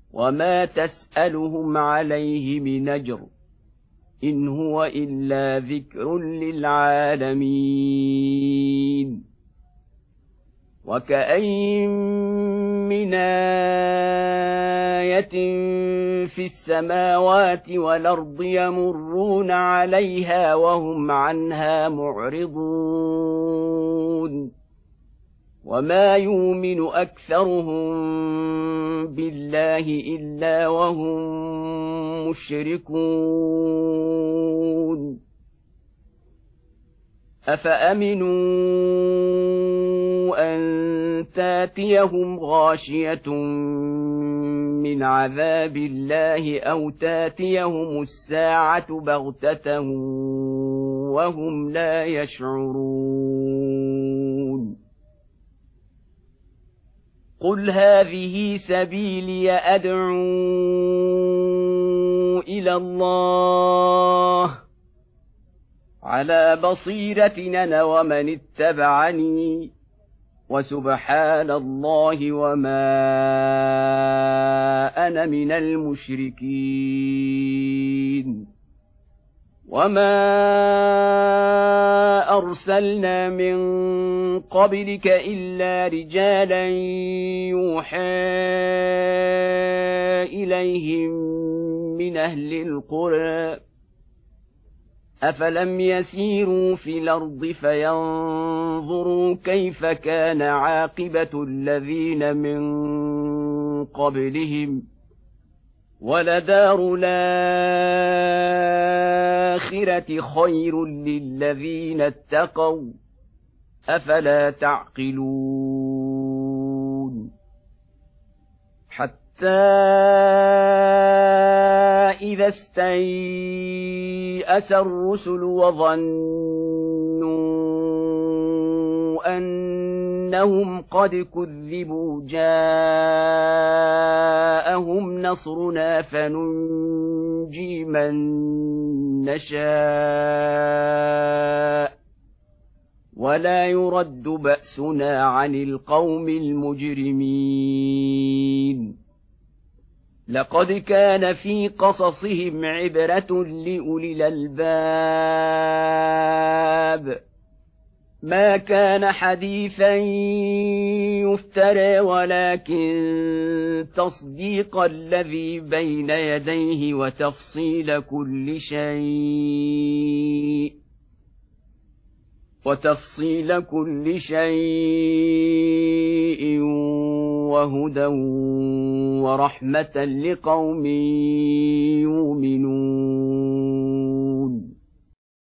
وما تسألهم عليه من أجر إن هو إلا ذكر للعالمين. وكأين من آية في السماوات والأرض يمرون عليها وهم عنها معرضون وما يؤمن أكثرهم بالله إلا وهم مشركون. أفأمنوا أن تاتيهم غاشية من عذاب الله أو تاتيهم الساعة بغتة وهم لا يشعرون. قل هذه سبيلي أدعو إلى الله على بصيرة أنا ومن اتبعني وسبحان الله وما أنا من المشركين. وما أرسلنا من قبلك إلا رجالا يوحى إليهم من أهل القرى أفلم يسيروا في الأرض فينظروا كيف كان عاقبة الذين من قبلهم ولدار الآخرة خير للذين اتقوا أفلا تعقلون. حتى إذا استيأس الرسل وظنوا أنهم قد كذبوا جاءهم نصرنا فننجي من نشاء ولا يرد بأسنا عن القوم المجرمين. لقد كان في قصصهم عبرة لأولي الألباب ما كان حديثا يفترى ولكن تصديق الذي بين يديه وتفصيل كل شيء وهدى ورحمة لقوم